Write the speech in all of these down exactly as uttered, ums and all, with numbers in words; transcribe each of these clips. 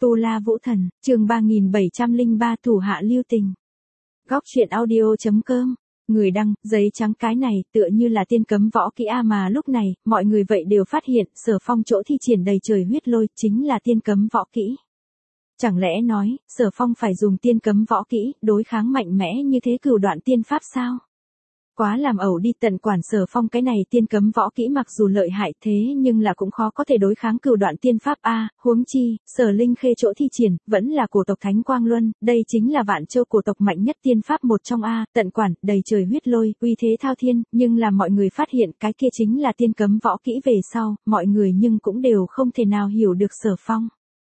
Tu La Vũ Thần, chương ba nghìn bảy trăm lẻ ba thủ hạ lưu tình. Góc truyện audio chấm com. Người đăng, giấy trắng cái này tựa như là tiên cấm võ kỹ a mà lúc này, mọi người vậy đều phát hiện, Sở Phong chỗ thi triển đầy trời huyết lôi, chính là tiên cấm võ kỹ. Chẳng lẽ nói, Sở Phong phải dùng tiên cấm võ kỹ, đối kháng mạnh mẽ như thế cửu đoạn tiên pháp sao? Quá làm ẩu đi, tận quản Sở Phong cái này tiên cấm võ kỹ mặc dù lợi hại thế nhưng là cũng khó có thể đối kháng cửu đoạn tiên pháp a, huống chi, Sở Linh Khê chỗ thi triển, vẫn là cổ tộc Thánh Quang Luân, đây chính là vạn châu cổ tộc mạnh nhất tiên pháp một trong a, tận quản, đầy trời huyết lôi, uy thế thao thiên, nhưng là mọi người phát hiện cái kia chính là tiên cấm võ kỹ về sau, mọi người nhưng cũng đều không thể nào hiểu được Sở Phong.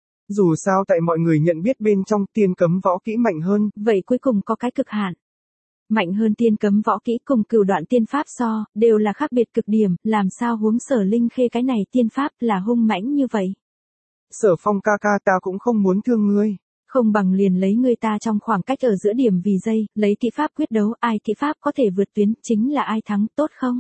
Dù sao tại mọi người nhận biết bên trong tiên cấm võ kỹ mạnh hơn. Vậy cuối cùng có cái cực hạn. Mạnh hơn tiên cấm võ kỹ cùng cửu đoạn tiên pháp so, đều là khác biệt cực điểm, làm sao huống Sở Linh Khê cái này tiên pháp là hung mãnh như vậy. Sở Phong ca ca ta cũng không muốn thương ngươi. Không bằng liền lấy ngươi ta trong khoảng cách ở giữa điểm vì giây, lấy kỹ pháp quyết đấu, ai kỹ pháp có thể vượt tuyến, chính là ai thắng, tốt không?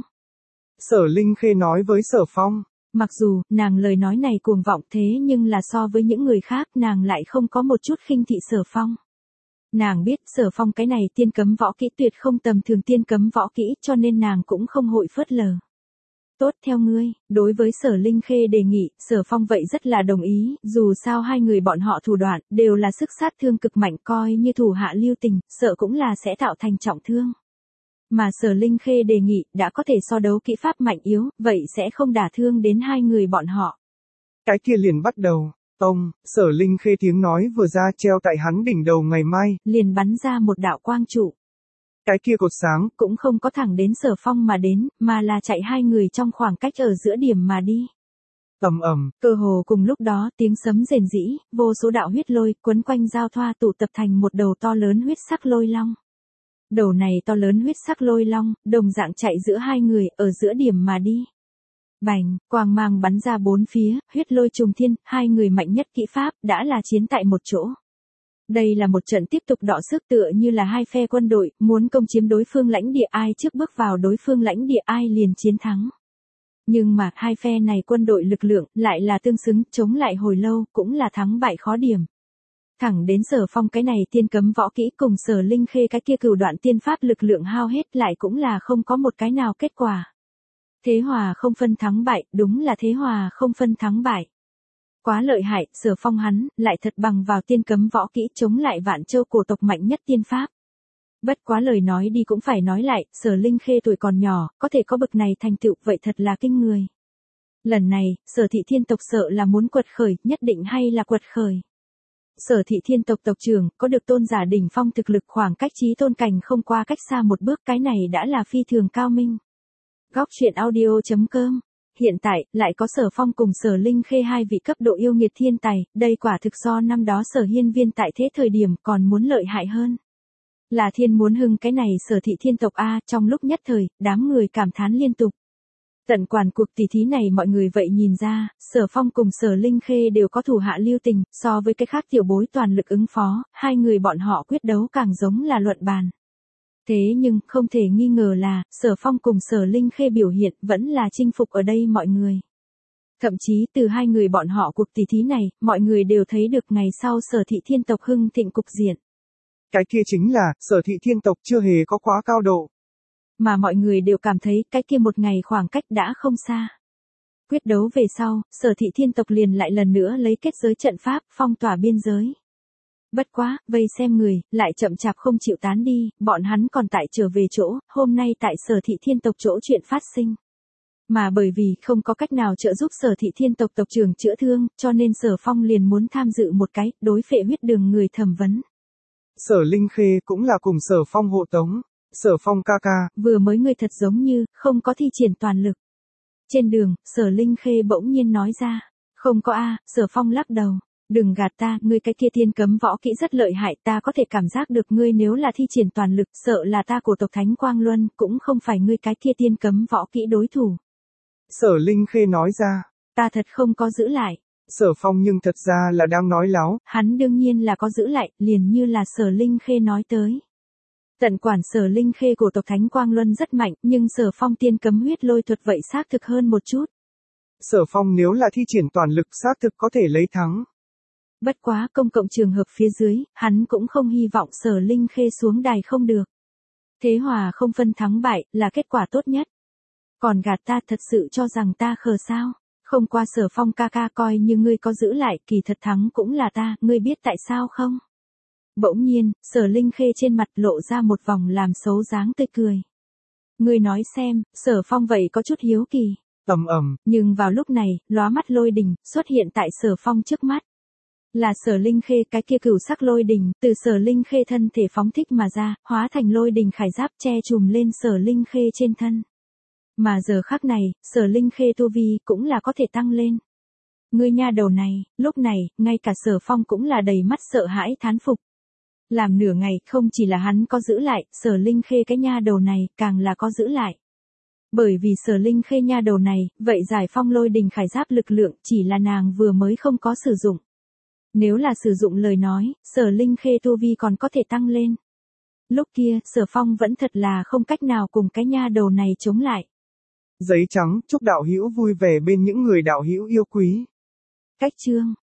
Sở Linh Khê nói với Sở Phong. Mặc dù, nàng lời nói này cuồng vọng thế nhưng là so với những người khác, nàng lại không có một chút khinh thị Sở Phong. Nàng biết Sở Phong cái này tiên cấm võ kỹ tuyệt không tầm thường tiên cấm võ kỹ cho nên nàng cũng không hội phớt lờ. Tốt theo ngươi, đối với Sở Linh Khê đề nghị, Sở Phong vậy rất là đồng ý, dù sao hai người bọn họ thủ đoạn, đều là sức sát thương cực mạnh coi như thủ hạ lưu tình, sợ cũng là sẽ tạo thành trọng thương. Mà Sở Linh Khê đề nghị, đã có thể so đấu kỹ pháp mạnh yếu, vậy sẽ không đả thương đến hai người bọn họ. Cái kia liền bắt đầu. Tông, Sở Linh Khê tiếng nói vừa ra treo tại hắn đỉnh đầu ngày mai. Liền bắn ra một đạo quang trụ. Cái kia cột sáng, cũng không có thẳng đến Sở Phong mà đến, mà là chạy hai người trong khoảng cách ở giữa điểm mà đi. Ầm ầm, cơ hồ cùng lúc đó tiếng sấm rền rĩ, vô số đạo huyết lôi quấn quanh giao thoa tụ tập thành một đầu to lớn huyết sắc lôi long. Đầu này to lớn huyết sắc lôi long, đồng dạng chạy giữa hai người, ở giữa điểm mà đi. Bành, quang mang bắn ra bốn phía, huyết lôi trùng thiên, hai người mạnh nhất kỹ pháp, đã là chiến tại một chỗ. Đây là một trận tiếp tục đọ sức tựa như là hai phe quân đội, muốn công chiếm đối phương lãnh địa ai trước bước vào đối phương lãnh địa ai liền chiến thắng. Nhưng mà, hai phe này quân đội lực lượng, lại là tương xứng, chống lại hồi lâu, cũng là thắng bại khó điểm. Thẳng đến Sở Phong cái này tiên cấm võ kỹ cùng Sở Linh Khê cái kia cửu đoạn tiên pháp lực lượng hao hết lại cũng là không có một cái nào kết quả. Thế hòa không phân thắng bại, đúng là thế hòa không phân thắng bại. Quá lợi hại, Sở Phong hắn, lại thật bằng vào tiên cấm võ kỹ chống lại vạn châu cổ tộc mạnh nhất tiên pháp. Bất quá lời nói đi cũng phải nói lại, Sở Linh Khê tuổi còn nhỏ, có thể có bực này thành tựu vậy thật là kinh người. Lần này, Sở Thị Thiên tộc sợ là muốn quật khởi, nhất định hay là quật khởi. Sở Thị Thiên tộc tộc trưởng, có được tôn giả đỉnh phong thực lực khoảng cách chí tôn cảnh không qua cách xa một bước, cái này đã là phi thường cao minh. Góc truyện audio chấm com. Hiện tại, lại có Sở Phong cùng Sở Linh Khê hai vị cấp độ yêu nghiệt thiên tài, đây quả thực so năm đó Sở Hiên Viên tại thế thời điểm còn muốn lợi hại hơn. Là thiên muốn hưng cái này Sở Thị Thiên tộc A, trong lúc nhất thời, đám người cảm thán liên tục. Tận quản cuộc tỷ thí này mọi người vậy nhìn ra, Sở Phong cùng Sở Linh Khê đều có thủ hạ lưu tình, so với cái khác tiểu bối toàn lực ứng phó, hai người bọn họ quyết đấu càng giống là luận bàn. Thế nhưng, không thể nghi ngờ là, Sở Phong cùng Sở Linh Khê biểu hiện vẫn là chinh phục ở đây mọi người. Thậm chí từ hai người bọn họ cuộc tỷ thí này, mọi người đều thấy được ngày sau Sở Thị Thiên tộc hưng thịnh cục diện. Cái kia chính là, Sở Thị Thiên tộc chưa hề có quá cao độ. Mà mọi người đều cảm thấy cái kia một ngày khoảng cách đã không xa. Quyết đấu về sau, Sở Thị Thiên tộc liền lại lần nữa lấy kết giới trận pháp, phong tỏa biên giới. Bất quá, vây xem người, lại chậm chạp không chịu tán đi, bọn hắn còn tại trở về chỗ, hôm nay tại Sở Thị Thiên tộc chỗ chuyện phát sinh. Mà bởi vì không có cách nào trợ giúp Sở Thị Thiên tộc tộc trưởng chữa thương, cho nên Sở Phong liền muốn tham dự một cái, đối phệ huyết đường người thẩm vấn. Sở Linh Khê cũng là cùng Sở Phong hộ tống. Sở Phong ca ca, vừa mới người thật giống như, không có thi triển toàn lực. Trên đường, Sở Linh Khê bỗng nhiên nói ra, không có a, Sở Phong lắc đầu. Đừng gạt ta, ngươi cái kia tiên cấm võ kỹ rất lợi hại, ta có thể cảm giác được ngươi nếu là thi triển toàn lực, sợ là ta của tộc Thánh Quang Luân, cũng không phải ngươi cái kia tiên cấm võ kỹ đối thủ. Sở Linh Khê nói ra, ta thật không có giữ lại. Sở Phong nhưng thật ra là đang nói láo. Hắn đương nhiên là có giữ lại, liền như là Sở Linh Khê nói tới. Tận quản Sở Linh Khê của tộc Thánh Quang Luân rất mạnh, nhưng Sở Phong tiên cấm huyết lôi thuật vậy xác thực hơn một chút. Sở Phong nếu là thi triển toàn lực xác thực có thể lấy thắng. Bất quá công cộng trường hợp phía dưới, hắn cũng không hy vọng Sở Linh Khê xuống đài không được. Thế hòa không phân thắng bại, là kết quả tốt nhất. Còn gạt ta thật sự cho rằng ta khờ sao? Không qua Sở Phong ca ca coi như ngươi có giữ lại, kỳ thật thắng cũng là ta, ngươi biết tại sao không? Bỗng nhiên, Sở Linh Khê trên mặt lộ ra một vòng làm xấu dáng tươi cười. Ngươi nói xem, Sở Phong vậy có chút hiếu kỳ. Ầm ầm, Nhưng vào lúc này, lóa mắt lôi đình, xuất hiện tại Sở Phong trước mắt. Là Sở Linh Khê cái kia cửu sắc lôi đình, từ Sở Linh Khê thân thể phóng thích mà ra, hóa thành lôi đình khải giáp che trùm lên Sở Linh Khê trên thân. Mà giờ khắc này, Sở Linh Khê tu vi cũng là có thể tăng lên. Ngươi nha đầu này, lúc này, ngay cả Sở Phong cũng là đầy mắt sợ hãi thán phục. Làm nửa ngày, không chỉ là hắn có giữ lại, Sở Linh Khê cái nha đầu này, càng là có giữ lại. Bởi vì Sở Linh Khê nha đầu này, vậy giải phong lôi đình khải giáp lực lượng chỉ là nàng vừa mới không có sử dụng. Nếu là sử dụng lời nói, Sở Linh Khê tu vi còn có thể tăng lên. Lúc kia, Sở Phong vẫn thật là không cách nào cùng cái nha đầu này chống lại. Giấy trắng, chúc đạo hữu vui vẻ bên những người đạo hữu yêu quý. Cách chương